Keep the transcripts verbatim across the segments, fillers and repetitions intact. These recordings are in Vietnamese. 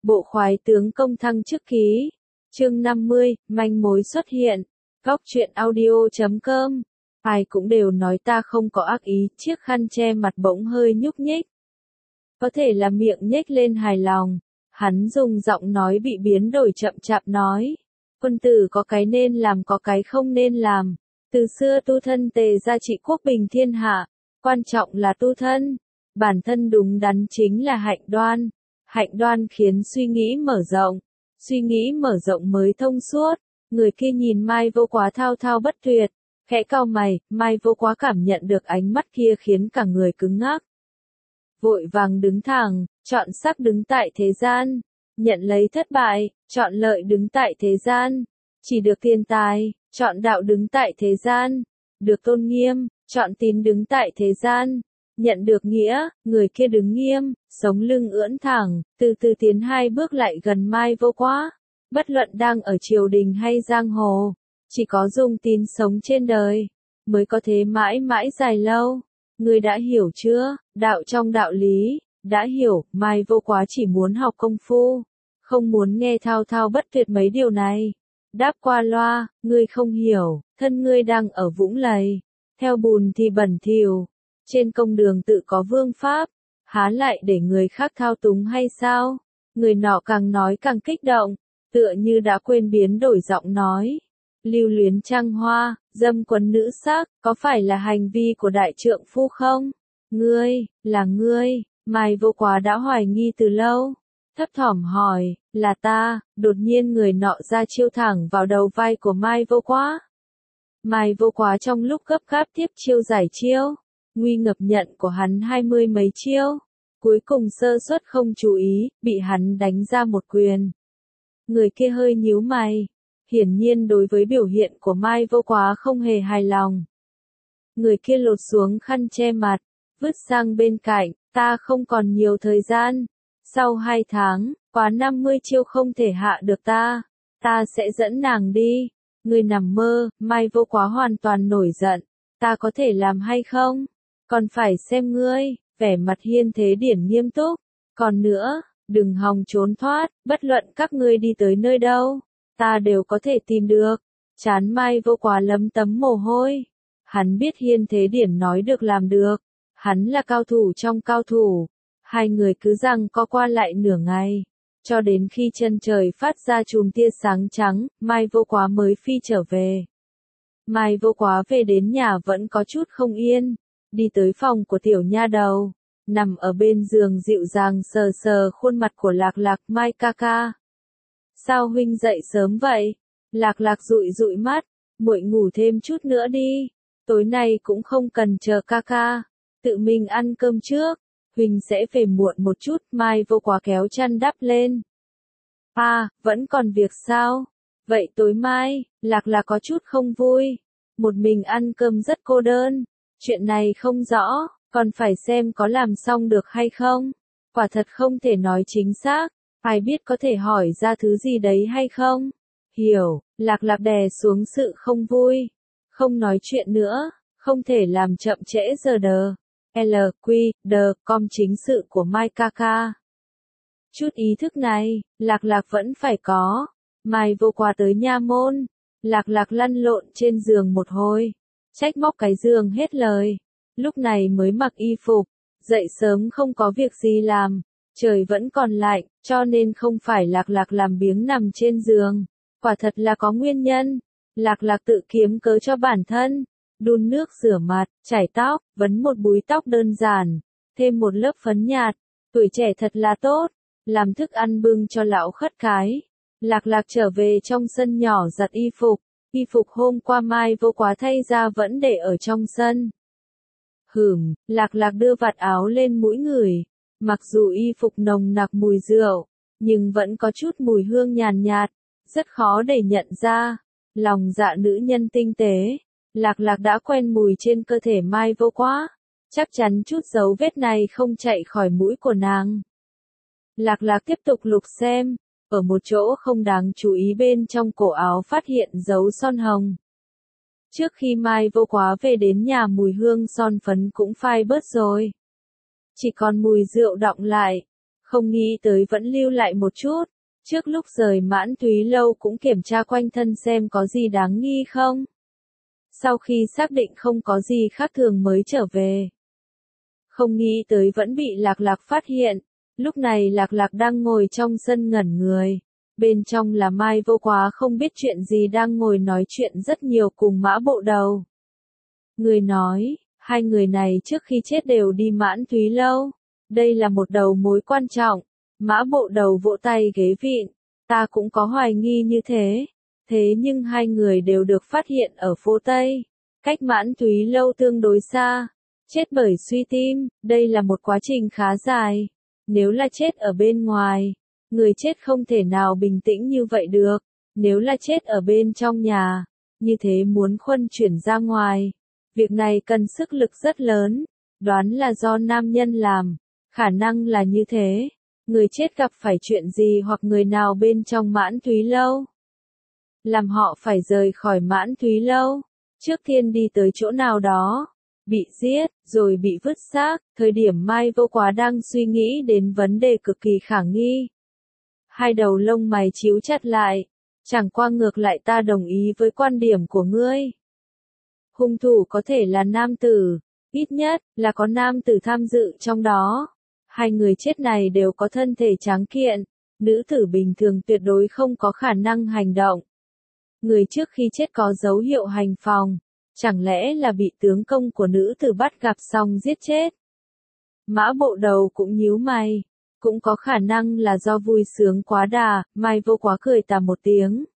Bộ khoái tướng công thăng chức ký. Chương năm mươi, manh mối xuất hiện. Góc truyện audio chấm com. Ai cũng đều nói ta không có ác ý, chiếc khăn che mặt bỗng hơi nhúc nhích. Có thể là miệng nhếch lên hài lòng. Hắn dùng giọng nói bị biến đổi chậm chạp nói. Quân tử có cái nên làm có cái không nên làm. Từ xưa tu thân tề gia trị quốc bình thiên hạ. Quan trọng là tu thân. Bản thân đúng đắn chính là hạnh đoan. Hạnh đoan khiến suy nghĩ mở rộng. Suy nghĩ mở rộng mới thông suốt. Người kia nhìn Mai Vô Quá thao thao bất tuyệt. Khẽ cau mày, Mai Vô Quá cảm nhận được ánh mắt kia khiến cả người cứng ngắc. Vội vàng đứng thẳng, chọn sắc đứng tại thế gian. Nhận lấy thất bại, chọn lợi đứng tại thế gian. Chỉ được tiền tài, chọn đạo đứng tại thế gian. Được tôn nghiêm, chọn tín đứng tại thế gian. Nhận được nghĩa, người kia đứng nghiêm, sống lưng ưỡn thẳng, từ từ tiến hai bước lại gần Mai Vô Quá. Bất luận đang ở triều đình hay giang hồ, chỉ có dùng tín sống trên đời, mới có thể mãi mãi dài lâu. Người đã hiểu chưa, đạo trong đạo lý, đã hiểu, Mai Vô Quá chỉ muốn học công phu, không muốn nghe thao thao bất tuyệt mấy điều này. Đáp qua loa, ngươi không hiểu, thân ngươi đang ở vũng lầy, theo bùn thì bẩn thỉu. Trên công đường tự có vương pháp, há lại để người khác thao túng hay sao? Người nọ càng nói càng kích động, tựa như đã quên biến đổi giọng nói. Lưu luyến trăng hoa, dâm quấn nữ sắc, có phải là hành vi của đại trượng phu không? Ngươi, là ngươi, Mai Vô Quá đã hoài nghi từ lâu. Thấp thỏm hỏi, là ta, đột nhiên người nọ ra chiêu thẳng vào đầu vai của Mai Vô Quá. Mai Vô Quá trong lúc gấp gáp tiếp chiêu giải chiêu. Nguy ngập nhận của hắn hai mươi mấy chiêu, cuối cùng sơ suất không chú ý, bị hắn đánh ra một quyền. Người kia hơi nhíu mày, hiển nhiên đối với biểu hiện của Mai Vô Quá không hề hài lòng. Người kia lột xuống khăn che mặt, vứt sang bên cạnh, ta không còn nhiều thời gian. Sau hai tháng, quá năm mươi chiêu không thể hạ được ta, ta sẽ dẫn nàng đi. Người nằm mơ, Mai Vô Quá hoàn toàn nổi giận, ta có thể làm hay không? Còn phải xem ngươi, vẻ mặt Hiên Thế Điển nghiêm túc. Còn nữa, đừng hòng trốn thoát, bất luận các ngươi đi tới nơi đâu, ta đều có thể tìm được. Trán Mai Vô Quá lấm tấm mồ hôi. Hắn biết Hiên Thế Điển nói được làm được. Hắn là cao thủ trong cao thủ. Hai người cứ giằng co qua lại nửa ngày. Cho đến khi chân trời phát ra chùm tia sáng trắng, Mai Vô Quá mới phi trở về. Mai Vô Quá về đến nhà vẫn có chút không yên. Đi tới phòng của tiểu nha đầu, nằm ở bên giường dịu dàng sờ sờ khuôn mặt của Lạc Lạc. Mai ca ca, sao huynh dậy sớm vậy? Lạc Lạc dụi dụi mắt, muội ngủ thêm chút nữa đi, tối nay cũng không cần chờ ca ca, tự mình ăn cơm trước, huynh sẽ về muộn một chút. Mai Vô Quá kéo chăn đắp lên. À, vẫn còn việc sao? Vậy tối mai, Lạc Lạc có chút không vui, một mình ăn cơm rất cô đơn. Chuyện này không rõ, còn phải xem có làm xong được hay không. Quả thật không thể nói chính xác, ai biết có thể hỏi ra thứ gì đấy hay không. Hiểu, Lạc Lạc đè xuống sự không vui. Không nói chuyện nữa, không thể làm chậm trễ giờ đờ. L, Q, D, com chính sự của Mai ca ca. Chút ý thức này, Lạc Lạc vẫn phải có. Mai Vô Quá tới nha môn. Lạc Lạc lăn lộn trên giường một hồi. Trách móc cái giường hết lời. Lúc này mới mặc y phục. Dậy sớm không có việc gì làm. Trời vẫn còn lạnh, cho nên không phải Lạc Lạc làm biếng nằm trên giường. Quả thật là có nguyên nhân. Lạc Lạc tự kiếm cớ cho bản thân. Đun nước rửa mặt, chải tóc, vấn một búi tóc đơn giản. Thêm một lớp phấn nhạt. Tuổi trẻ thật là tốt. Làm thức ăn bưng cho lão khất cái. Lạc Lạc trở về trong sân nhỏ giặt y phục. Y phục hôm qua Mai Vô Quá thay ra vẫn để ở trong sân. Hửm, Lạc Lạc đưa vạt áo lên mũi người. Mặc dù y phục nồng nặc mùi rượu, nhưng vẫn có chút mùi hương nhàn nhạt, rất khó để nhận ra. Lòng dạ nữ nhân tinh tế, Lạc Lạc đã quen mùi trên cơ thể Mai Vô Quá. Chắc chắn chút dấu vết này không chạy khỏi mũi của nàng. Lạc Lạc tiếp tục lục xem. Ở một chỗ không đáng chú ý bên trong cổ áo phát hiện dấu son hồng. Trước khi Mai Vô Quá về đến nhà mùi hương son phấn cũng phai bớt rồi. Chỉ còn mùi rượu đọng lại. Không nghĩ tới vẫn lưu lại một chút. Trước lúc rời Mãn Thúy Lâu cũng kiểm tra quanh thân xem có gì đáng nghi không. Sau khi xác định không có gì khác thường mới trở về. Không nghĩ tới vẫn bị Lạc Lạc phát hiện. Lúc này Lạc Lạc đang ngồi trong sân ngẩn người. Bên trong là Mai Vô Quá không biết chuyện gì đang ngồi nói chuyện rất nhiều cùng Mã Bộ Đầu. Người nói, hai người này trước khi chết đều đi Mãn Thúy Lâu. Đây là một đầu mối quan trọng. Mã Bộ Đầu vỗ tay ghế vịn. Ta cũng có hoài nghi như thế. Thế nhưng hai người đều được phát hiện ở phố Tây. Cách Mãn Thúy Lâu tương đối xa. Chết bởi suy tim, đây là một quá trình khá dài. Nếu là chết ở bên ngoài, người chết không thể nào bình tĩnh như vậy được. Nếu là chết ở bên trong nhà, như thế muốn khuân chuyển ra ngoài. Việc này cần sức lực rất lớn. Đoán là do nam nhân làm. Khả năng là như thế. Người chết gặp phải chuyện gì hoặc người nào bên trong Mãn Thúy Lâu. Làm họ phải rời khỏi Mãn Thúy Lâu. Trước tiên đi tới chỗ nào đó. Bị giết, rồi bị vứt xác. Thời điểm Mai Vô Quá đang suy nghĩ đến vấn đề cực kỳ khả nghi. Hai đầu lông mày chíu chặt lại. Chẳng qua ngược lại ta đồng ý với quan điểm của ngươi. Hung thủ có thể là nam tử. Ít nhất là có nam tử tham dự trong đó. Hai người chết này đều có thân thể tráng kiện. Nữ tử bình thường tuyệt đối không có khả năng hành động. Người trước khi chết có dấu hiệu hành phòng. Chẳng lẽ là bị tướng công của nữ tử bắt gặp xong giết chết? Mã Bộ Đầu cũng nhíu mày. Cũng có khả năng là do vui sướng quá đà. Mai Vô Quá cười tà một tiếng.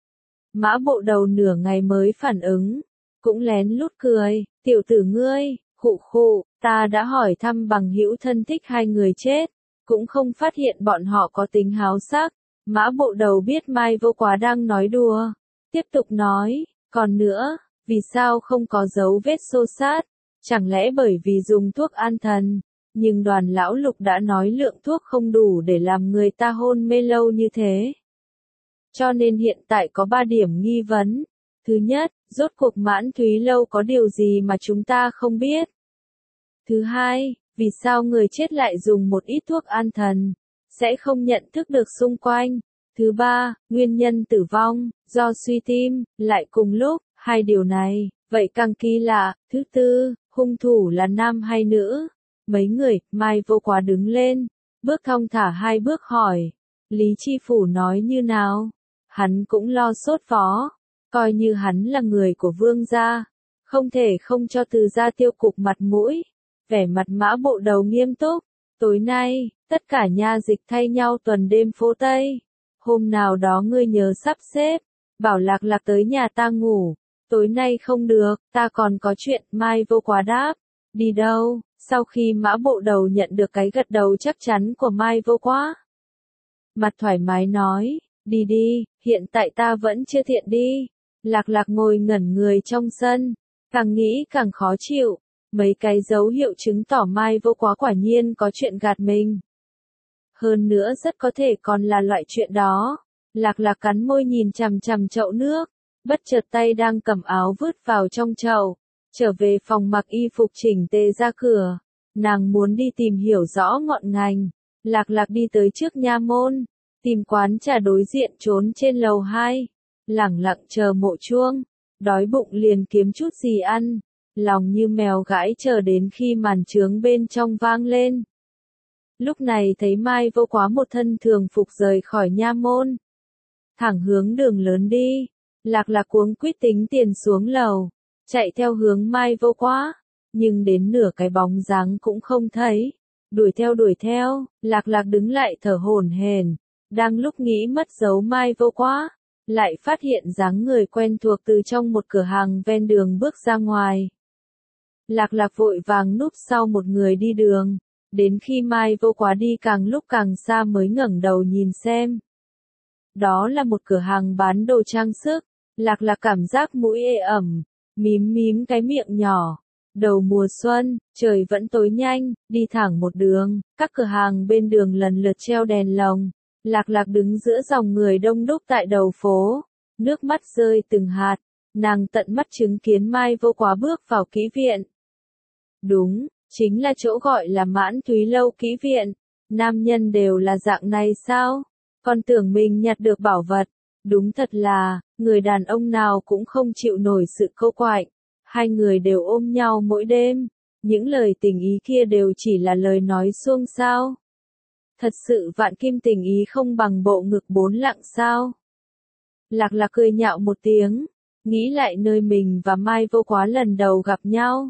Mã Bộ Đầu nửa ngày mới phản ứng. Cũng lén lút cười. Tiểu tử ngươi, khụ khụ, ta đã hỏi thăm bằng hữu thân thích hai người chết. Cũng không phát hiện bọn họ có tính háo sắc. Mã Bộ Đầu biết Mai Vô Quá đang nói đùa. Tiếp tục nói, còn nữa, vì sao không có dấu vết xô xát? Chẳng lẽ bởi vì dùng thuốc an thần? Nhưng Đoàn lão Lục đã nói lượng thuốc không đủ để làm người ta hôn mê lâu như thế. Cho nên hiện tại có ba điểm nghi vấn. Thứ nhất, rốt cuộc Mãn Thúy Lâu có điều gì mà chúng ta không biết? Thứ hai, vì sao người chết lại dùng một ít thuốc an thần? Sẽ không nhận thức được xung quanh. Thứ ba, nguyên nhân tử vong, do suy tim, lại cùng lúc, hai điều này, vậy càng kỳ lạ. Thứ tư, hung thủ là nam hay nữ? Mấy người, Mai Vô Quá đứng lên, bước thong thả hai bước hỏi. Lý Chi Phủ nói như nào? Hắn cũng lo sốt vó, coi như hắn là người của Vương gia, không thể không cho Từ gia tiêu cục mặt mũi. Vẻ mặt Mã Bộ Đầu nghiêm túc, tối nay, tất cả nha dịch thay nhau tuần đêm phố Tây. Hôm nào đó ngươi nhớ sắp xếp, bảo Lạc Lạc tới nhà ta ngủ. Tối nay không được, ta còn có chuyện. Mai Vô Quá đáp. Đi đâu? Sau khi Mã Bộ Đầu nhận được cái gật đầu chắc chắn của Mai Vô Quá, mặt thoải mái nói, đi đi, hiện tại ta vẫn chưa thiện đi. Lạc Lạc ngồi ngẩn người trong sân, càng nghĩ càng khó chịu. Mấy cái dấu hiệu chứng tỏ Mai Vô Quá quả nhiên có chuyện gạt mình. Hơn nữa rất có thể còn là loại chuyện đó. Lạc Lạc cắn môi nhìn chằm chằm chậu nước, bất chợt tay đang cầm áo vứt vào trong chậu. Trở về phòng mặc y phục chỉnh tề ra cửa. Nàng muốn đi tìm hiểu rõ ngọn ngành. Lạc Lạc đi tới trước nha môn, tìm quán trà đối diện trốn trên lầu hai. Lẳng lặng chờ mộ chuông. Đói bụng liền kiếm chút gì ăn. Lòng như mèo gãi chờ đến khi màn trướng bên trong vang lên. Lúc này thấy Mai Vô Quá một thân thường phục rời khỏi nha môn. Thẳng hướng đường lớn đi. Lạc Lạc cuống quýt tính tiền xuống lầu. Chạy theo hướng Mai Vô Quá. Nhưng đến nửa cái bóng dáng cũng không thấy. Đuổi theo đuổi theo, Lạc Lạc đứng lại thở hổn hển. Đang lúc nghĩ mất dấu Mai Vô Quá, lại phát hiện dáng người quen thuộc từ trong một cửa hàng ven đường bước ra ngoài. Lạc Lạc vội vàng núp sau một người đi đường. Đến khi Mai Vô Quá đi càng lúc càng xa mới ngẩng đầu nhìn xem. Đó là một cửa hàng bán đồ trang sức. Lạc Lạc cảm giác mũi ê ẩm, mím mím cái miệng nhỏ. Đầu mùa xuân, trời vẫn tối nhanh, đi thẳng một đường, các cửa hàng bên đường lần lượt treo đèn lồng. Lạc Lạc đứng giữa dòng người đông đúc tại đầu phố, nước mắt rơi từng hạt, nàng tận mắt chứng kiến Mai Vô Quá bước vào kỹ viện. Đúng, chính là chỗ gọi là Mãn Thúy Lâu kỹ viện. nam nhân đều là dạng này sao? Còn tưởng mình nhặt được bảo vật. Đúng thật là, người đàn ông nào cũng không chịu nổi sự câu quạnh. Hai người đều ôm nhau mỗi đêm. Những lời tình ý kia đều chỉ là lời nói suông sao. Thật sự vạn kim tình ý không bằng bộ ngực bốn lạng sao. Lạc Lạc cười nhạo một tiếng, nghĩ lại nơi mình và Mai Vô Quá lần đầu gặp nhau.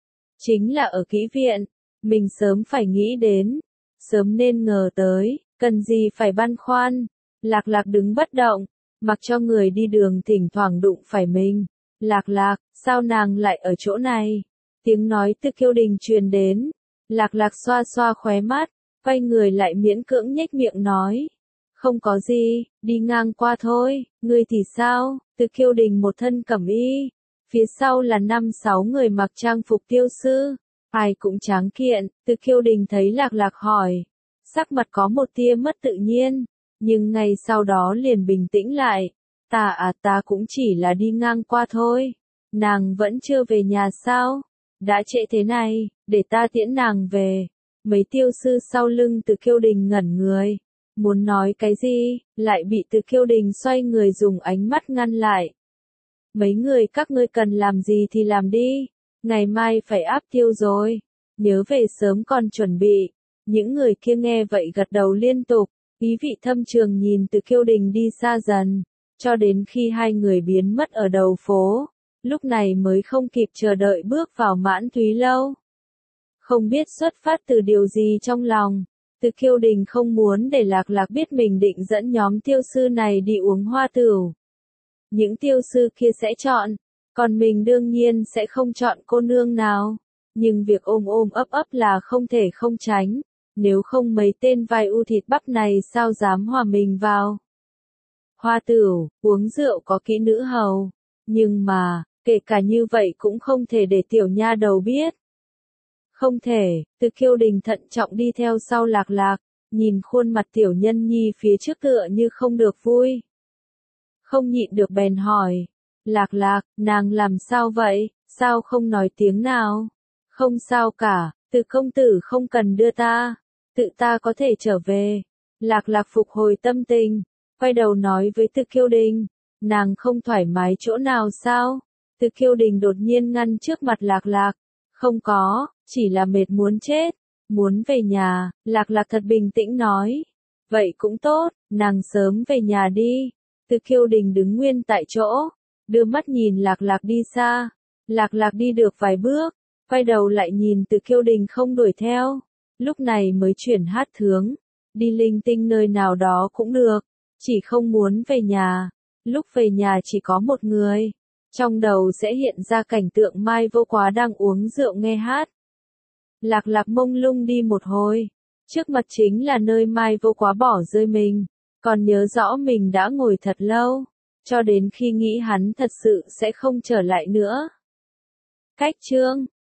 Chính là ở kỹ viện, mình sớm phải nghĩ đến, sớm nên ngờ tới, cần gì phải băn khoăn. Lạc Lạc đứng bất động, mặc cho người đi đường thỉnh thoảng đụng phải mình. Lạc Lạc, sao nàng lại ở chỗ này? Tiếng nói từ Kiêu Đình truyền đến. Lạc Lạc xoa xoa khóe mắt, quay người lại miễn cưỡng nhếch miệng nói. Không có gì, đi ngang qua thôi, ngươi thì sao? Từ Kiêu Đình một thân cẩm y, phía sau là năm sáu người mặc trang phục tiêu sư, ai cũng tráng kiện. Từ Kiêu Đình thấy Lạc Lạc hỏi, sắc mặt có một tia mất tự nhiên, nhưng ngay sau đó liền bình tĩnh lại. Ta à ta cũng chỉ là đi ngang qua thôi. Nàng vẫn chưa về nhà sao? Đã trễ thế này, để ta tiễn nàng về. Mấy tiêu sư sau lưng Từ Kiêu Đình ngẩn người. Muốn nói cái gì, lại bị Từ Kiêu Đình xoay người dùng ánh mắt ngăn lại. Mấy người các ngươi cần làm gì thì làm đi. Ngày mai phải áp tiêu rồi. Nhớ về sớm còn chuẩn bị. Những người kia nghe vậy gật đầu liên tục. Ý vị thâm trường nhìn Từ Kiêu Đình đi xa dần. Cho đến khi hai người biến mất ở đầu phố. Lúc này mới không kịp chờ đợi bước vào Mãn Thúy Lâu. Không biết xuất phát từ điều gì trong lòng, Từ Kiêu Đình không muốn để Lạc Lạc biết mình định dẫn nhóm tiêu sư này đi uống hoa tửu. Những tiêu sư kia sẽ chọn, còn mình đương nhiên sẽ không chọn cô nương nào. Nhưng việc ôm ôm ấp ấp là không thể không tránh, nếu không mấy tên vai u thịt bắp này sao dám hòa mình vào. Hoa tửu, uống rượu có kỹ nữ hầu, nhưng mà, kể cả như vậy cũng không thể để tiểu nha đầu biết. Không thể, Từ Kiêu Đình thận trọng đi theo sau Lạc Lạc, nhìn khuôn mặt tiểu nhân nhi phía trước tựa như không được vui. Không nhịn được bèn hỏi, Lạc Lạc, nàng làm sao vậy, sao không nói tiếng nào? Không sao cả, Từ công tử không cần đưa ta, tự ta có thể trở về. Lạc Lạc phục hồi tâm tình, quay đầu nói với Từ Kiêu Đình, nàng không thoải mái chỗ nào sao? Từ Kiêu Đình đột nhiên ngăn trước mặt Lạc Lạc, không có, chỉ là mệt muốn chết, muốn về nhà. Lạc Lạc thật bình tĩnh nói, vậy cũng tốt, nàng sớm về nhà đi. Từ Kiêu Đình đứng nguyên tại chỗ, đưa mắt nhìn Lạc Lạc đi xa. Lạc Lạc đi được vài bước, quay đầu lại nhìn Từ Kiêu Đình không đuổi theo, lúc này mới chuyển hát hướng, đi linh tinh nơi nào đó cũng được, chỉ không muốn về nhà. Lúc về nhà chỉ có một người, trong đầu sẽ hiện ra cảnh tượng Mai Vô Quá đang uống rượu nghe hát. Lạc Lạc mông lung đi một hồi, trước mặt chính là nơi Mai Vô Quá bỏ rơi mình, còn nhớ rõ mình đã ngồi thật lâu, cho đến khi nghĩ hắn thật sự sẽ không trở lại nữa. Cách chương